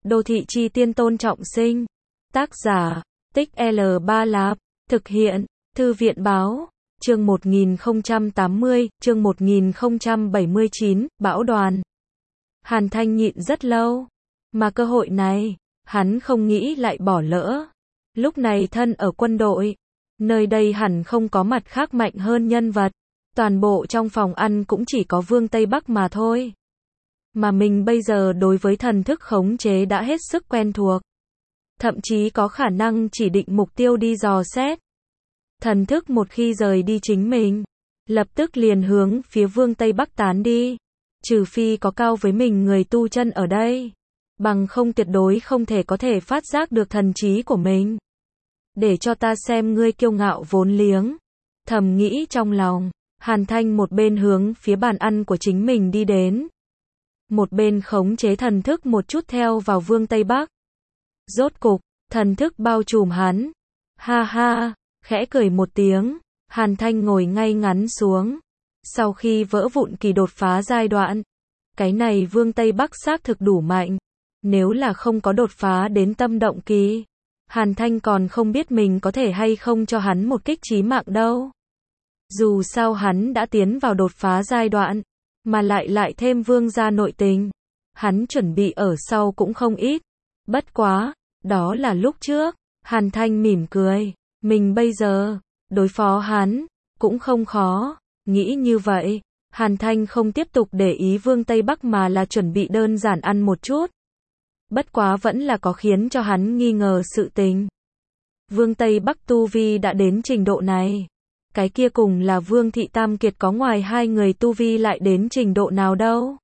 Đô thị chi tiên Tôn Trọng Sinh. Tác giả, Tích L3 Lạp. Thực hiện, Thư viện báo. Chương 1080, chương 1079, Bão Đoàn. Hàn Thanh nhịn rất lâu. Mà cơ hội này, hắn không nghĩ lại bỏ lỡ. Lúc này thân ở quân đội. Nơi đây hẳn không có mặt khác mạnh hơn nhân vật. Toàn bộ trong phòng ăn cũng chỉ có Vương Tây Bắc mà thôi. Mà mình bây giờ đối với thần thức khống chế đã hết sức quen thuộc. Thậm chí có khả năng chỉ định mục tiêu đi dò xét. Thần thức một khi rời đi chính mình, lập tức liền hướng phía Vương Tây Bắc tán đi. Trừ phi có cao với mình người tu chân ở đây. Bằng không tuyệt đối không thể có thể phát giác được thần trí của mình. Để cho ta xem ngươi kiêu ngạo vốn liếng. Thầm nghĩ trong lòng, Hàn Thanh một bên hướng phía bàn ăn của chính mình đi đến. Một bên khống chế thần thức một chút theo vào Vương Tây Bắc. Rốt cục, thần thức bao trùm hắn. Ha ha, khẽ cười một tiếng, Hàn Thanh ngồi ngay ngắn xuống. Sau khi vỡ vụn kỳ đột phá giai đoạn, cái này Vương Tây Bắc xác thực đủ mạnh. Nếu là không có đột phá đến tâm động kỳ, Hàn Thanh còn không biết mình có thể hay không cho hắn một kích chí mạng đâu. Dù sao hắn đã tiến vào đột phá giai đoạn, mà lại thêm vương gia nội tình. Hắn chuẩn bị ở sau cũng không ít. Bất quá, đó là lúc trước. Hàn Thanh mỉm cười. Mình bây giờ, đối phó hắn, cũng không khó. Nghĩ như vậy, Hàn Thanh không tiếp tục để ý Vương Tây Bắc mà là chuẩn bị đơn giản ăn một chút. Bất quá vẫn là có khiến cho hắn nghi ngờ sự tình. Vương Tây Bắc tu vi đã đến trình độ này. Cái kia cùng là Vương Thị Tam Kiệt có ngoài hai người tu vi lại đến trình độ nào đâu.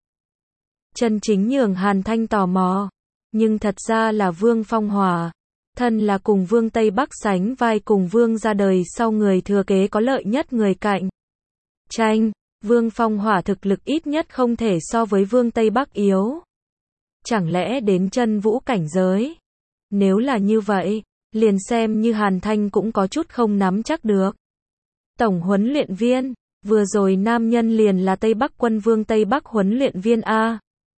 Chân chính nhường Hàn Thanh tò mò. Nhưng thật ra là Vương Phong Hỏa. Thân là cùng Vương Tây Bắc sánh vai cùng Vương ra đời sau người thừa kế có lợi nhất người cạnh tranh. Vương Phong Hỏa thực lực ít nhất không thể so với Vương Tây Bắc yếu. Chẳng lẽ đến chân vũ cảnh giới? Nếu là như vậy, liền xem như Hàn Thanh cũng có chút không nắm chắc được. Tổng huấn luyện viên, vừa rồi nam nhân liền là Tây Bắc quân Vương Tây Bắc huấn luyện viên A.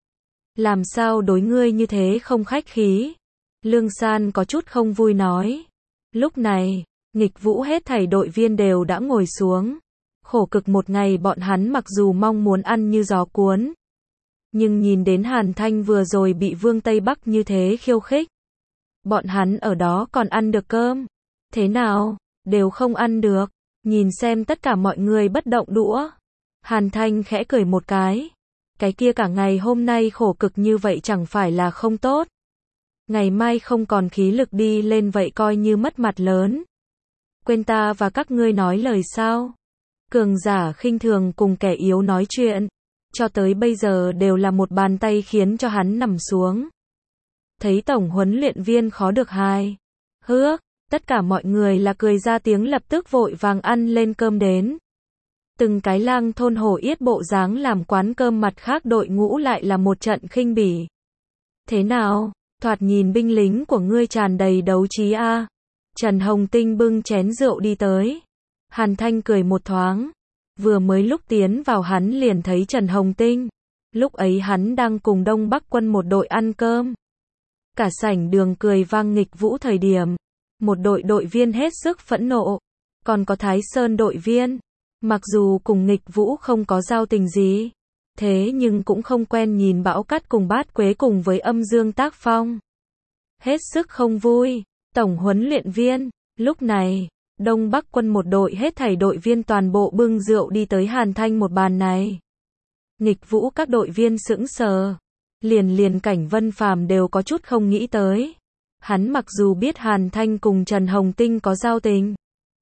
Làm sao đối ngươi như thế không khách khí? Lương San có chút không vui nói. Lúc này, nghịch vũ hết thảy đội viên đều đã ngồi xuống. Khổ cực một ngày bọn hắn mặc dù mong muốn ăn như gió cuốn. Nhưng nhìn đến Hàn Thanh vừa rồi bị Vương Tây Bắc như thế khiêu khích. Bọn hắn ở đó còn ăn được cơm. Thế nào, đều không ăn được. Nhìn xem tất cả mọi người bất động đũa. Hàn Thanh khẽ cười một cái. Cái kia cả ngày hôm nay khổ cực như vậy chẳng phải là không tốt. Ngày mai không còn khí lực đi lên vậy coi như mất mặt lớn. Quên ta và các ngươi nói lời sao? Cường giả khinh thường cùng kẻ yếu nói chuyện. Cho tới bây giờ đều là một bàn tay khiến cho hắn nằm xuống. Thấy tổng huấn luyện viên khó được hài hước. Tất cả mọi người là cười ra tiếng lập tức vội vàng ăn lên cơm đến. Từng cái lang thôn hổ yết bộ dáng làm quán cơm mặt khác đội ngũ lại là một trận khinh bỉ. Thế nào, thoạt nhìn binh lính của ngươi tràn đầy đấu trí a. Trần Hồng Tinh bưng chén rượu đi tới. Hàn Thanh cười một thoáng. Vừa mới lúc tiến vào hắn liền thấy Trần Hồng Tinh. Lúc ấy hắn đang cùng Đông Bắc quân một đội ăn cơm. Cả sảnh đường cười vang nghịch vũ thời điểm. Một đội viên hết sức phẫn nộ. Còn có Thái Sơn đội viên. Mặc dù cùng nghịch vũ không có giao tình gì. Thế nhưng cũng không quen nhìn Bão Cát cùng Bát Quế cùng với Âm Dương tác phong. Hết sức không vui. Tổng huấn luyện viên. Lúc này, Đông Bắc quân một đội hết thảy đội viên toàn bộ bưng rượu đi tới Hàn Thanh một bàn này. Nghịch vũ các đội viên sững sờ. Liền Cảnh Vân Phàm đều có chút không nghĩ tới. Hắn mặc dù biết Hàn Thanh cùng Trần Hồng Tinh có giao tình.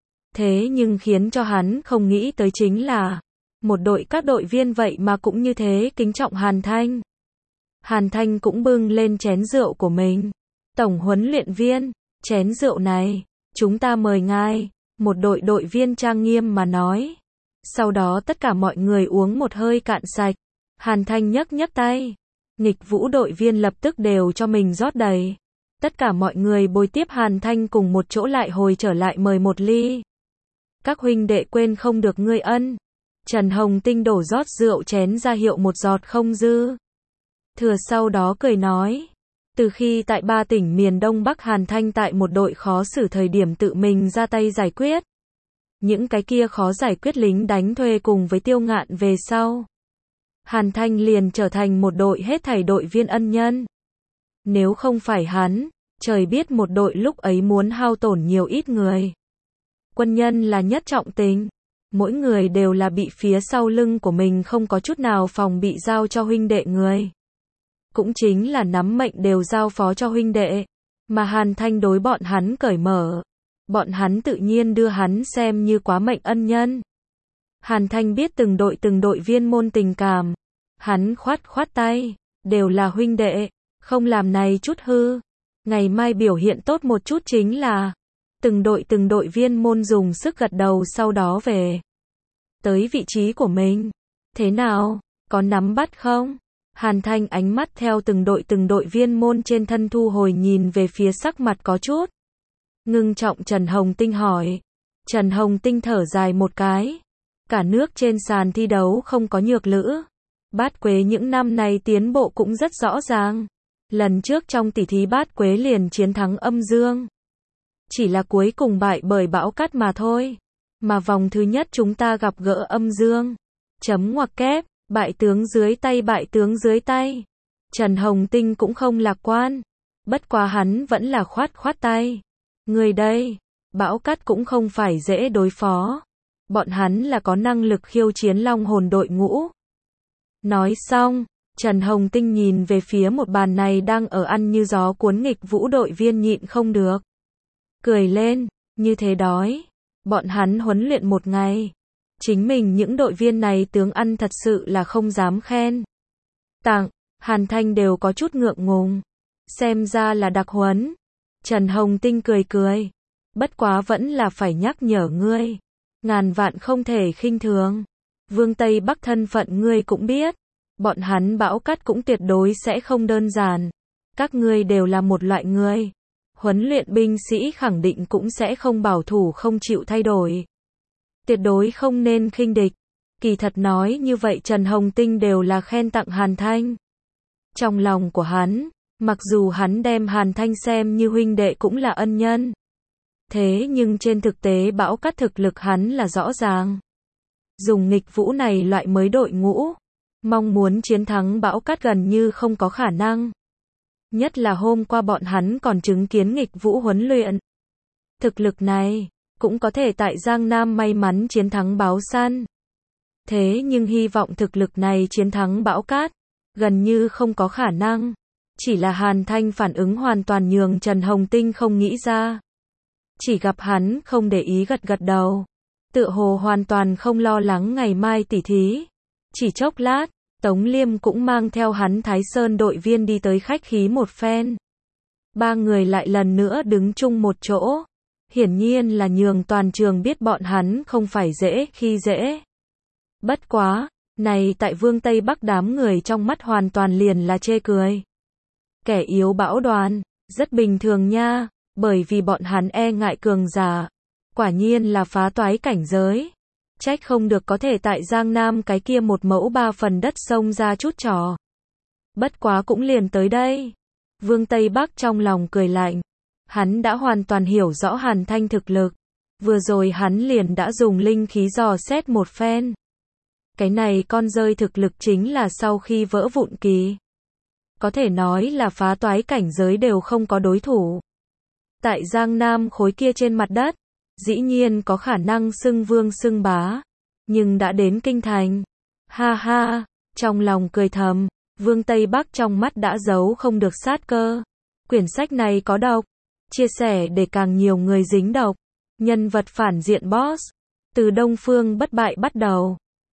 Thế nhưng khiến cho hắn không nghĩ tới chính là một đội các đội viên vậy mà cũng như thế kính trọng Hàn Thanh. Hàn Thanh cũng bưng lên chén rượu của mình. Tổng huấn luyện viên, chén rượu này, chúng ta mời ngài. Một đội viên trang nghiêm mà nói. Sau đó tất cả mọi người uống một hơi cạn sạch. Hàn Thanh nhấc tay. Nghịch vũ đội viên lập tức đều cho mình rót đầy. Tất cả mọi người bồi tiếp Hàn Thanh cùng một chỗ lại hồi trở lại mời một ly. Các huynh đệ quên không được ngươi ân. Trần Hồng Tinh đổ rót rượu chén ra hiệu một giọt không dư. Thừa sau đó cười nói. Từ khi tại 3 tỉnh miền Đông Bắc Hàn Thanh tại một đội khó xử thời điểm tự mình ra tay giải quyết. Những cái kia khó giải quyết lính đánh thuê cùng với Tiêu Ngạn về sau. Hàn Thanh liền trở thành một đội hết thảy đội viên ân nhân. Nếu không phải hắn, trời biết một đội lúc ấy muốn hao tổn nhiều ít người. Quân nhân là nhất trọng tình. Mỗi người đều là bị phía sau lưng của mình không có chút nào phòng bị giao cho huynh đệ người. Cũng chính là nắm mệnh đều giao phó cho huynh đệ. Mà Hàn Thanh đối bọn hắn cởi mở. Bọn hắn tự nhiên đưa hắn xem như quá mệnh ân nhân. Hàn Thanh biết từng đội viên môn tình cảm. Hắn khoát khoát tay. Đều là huynh đệ. Không làm này chút hư. Ngày mai biểu hiện tốt một chút chính là. Từng đội viên môn dùng sức gật đầu sau đó về. Tới vị trí của mình. Thế nào? Có nắm bắt không? Hàn Thanh ánh mắt theo từng đội viên môn trên thân thu hồi nhìn về phía sắc mặt có chút. Ngưng trọng Trần Hồng Tinh hỏi. Trần Hồng Tinh thở dài một cái. Cả nước trên sàn thi đấu không có nhược lữ. Bát Quế những năm này tiến bộ cũng rất rõ ràng. Lần trước trong tỷ thí Bát Quế liền chiến thắng Âm Dương. Chỉ là cuối cùng bại bởi Bão Cát mà thôi. Mà vòng thứ nhất chúng ta gặp gỡ Âm Dương. Chấm ngoặc kép, bại tướng dưới tay. Trần Hồng Tinh cũng không lạc quan. Bất quá hắn vẫn là khoát tay. Người đây, Bão Cát cũng không phải dễ đối phó. Bọn hắn là có năng lực khiêu chiến Long Hồn đội ngũ. Nói xong, Trần Hồng Tinh nhìn về phía một bàn này đang ở ăn như gió cuốn nghịch vũ đội viên nhịn không được. Cười lên, như thế đói. Bọn hắn huấn luyện một ngày. Chính mình những đội viên này tướng ăn thật sự là không dám khen. Tặng, Hàn Thanh đều có chút ngượng ngùng. Xem ra là đặc huấn. Trần Hồng Tinh cười. Bất quá vẫn là phải nhắc nhở ngươi. Ngàn vạn không thể khinh thường. Vương Tây Bắc thân phận ngươi cũng biết. Bọn hắn Bão Cát cũng tuyệt đối sẽ không đơn giản. Các ngươi đều là một loại người. Huấn luyện binh sĩ khẳng định cũng sẽ không bảo thủ không chịu thay đổi. Tuyệt đối không nên khinh địch. Kỳ thật nói như vậy Trần Hồng Tinh đều là khen tặng Hàn Thanh. Trong lòng của hắn, mặc dù hắn đem Hàn Thanh xem như huynh đệ cũng là ân nhân. Thế nhưng trên thực tế Bão Cát thực lực hắn là rõ ràng. Dùng nghịch vũ này loại mới đội ngũ. Mong muốn chiến thắng Bão Cát gần như không có khả năng. Nhất là hôm qua bọn hắn còn chứng kiến nghịch vũ huấn luyện. Thực lực này, cũng có thể tại Giang Nam may mắn chiến thắng Báo Săn. Thế nhưng hy vọng thực lực này chiến thắng Bão Cát, gần như không có khả năng. Chỉ là Hàn Thanh phản ứng hoàn toàn nhường Trần Hồng Tinh không nghĩ ra. Chỉ gặp hắn không để ý gật đầu. Tựa hồ hoàn toàn không lo lắng ngày mai tỉ thí. Chỉ chốc lát, Tống Liêm cũng mang theo hắn Thái Sơn đội viên đi tới khách khí một phen. Ba người lại lần nữa đứng chung một chỗ. Hiển nhiên là nhường toàn trường biết bọn hắn không phải dễ khi dễ. Bất quá, này tại Vương Tây Bắc đám người trong mắt hoàn toàn liền là chê cười. Kẻ yếu bão đoàn, rất bình thường nha, bởi vì bọn hắn e ngại cường giả. Quả nhiên là phá toái cảnh giới. Trách không được có thể tại Giang Nam cái kia một mẫu 3 phần đất sông ra chút trò. Bất quá cũng liền tới đây. Vương Tây Bắc trong lòng cười lạnh. Hắn đã hoàn toàn hiểu rõ Hàn Thanh thực lực. Vừa rồi hắn liền đã dùng linh khí dò xét một phen. Cái này con rơi thực lực chính là sau khi vỡ vụn kỳ. Có thể nói là phá toái cảnh giới đều không có đối thủ. Tại Giang Nam khối kia trên mặt đất, dĩ nhiên có khả năng xưng vương xưng bá. Nhưng đã đến kinh thành. Ha ha, trong lòng cười thầm, Vương Tây Bắc trong mắt đã giấu không được sát cơ. Quyển sách này có độc. Chia sẻ để càng nhiều người dính độc. Nhân vật phản diện boss. Từ Đông Phương bất bại bắt đầu.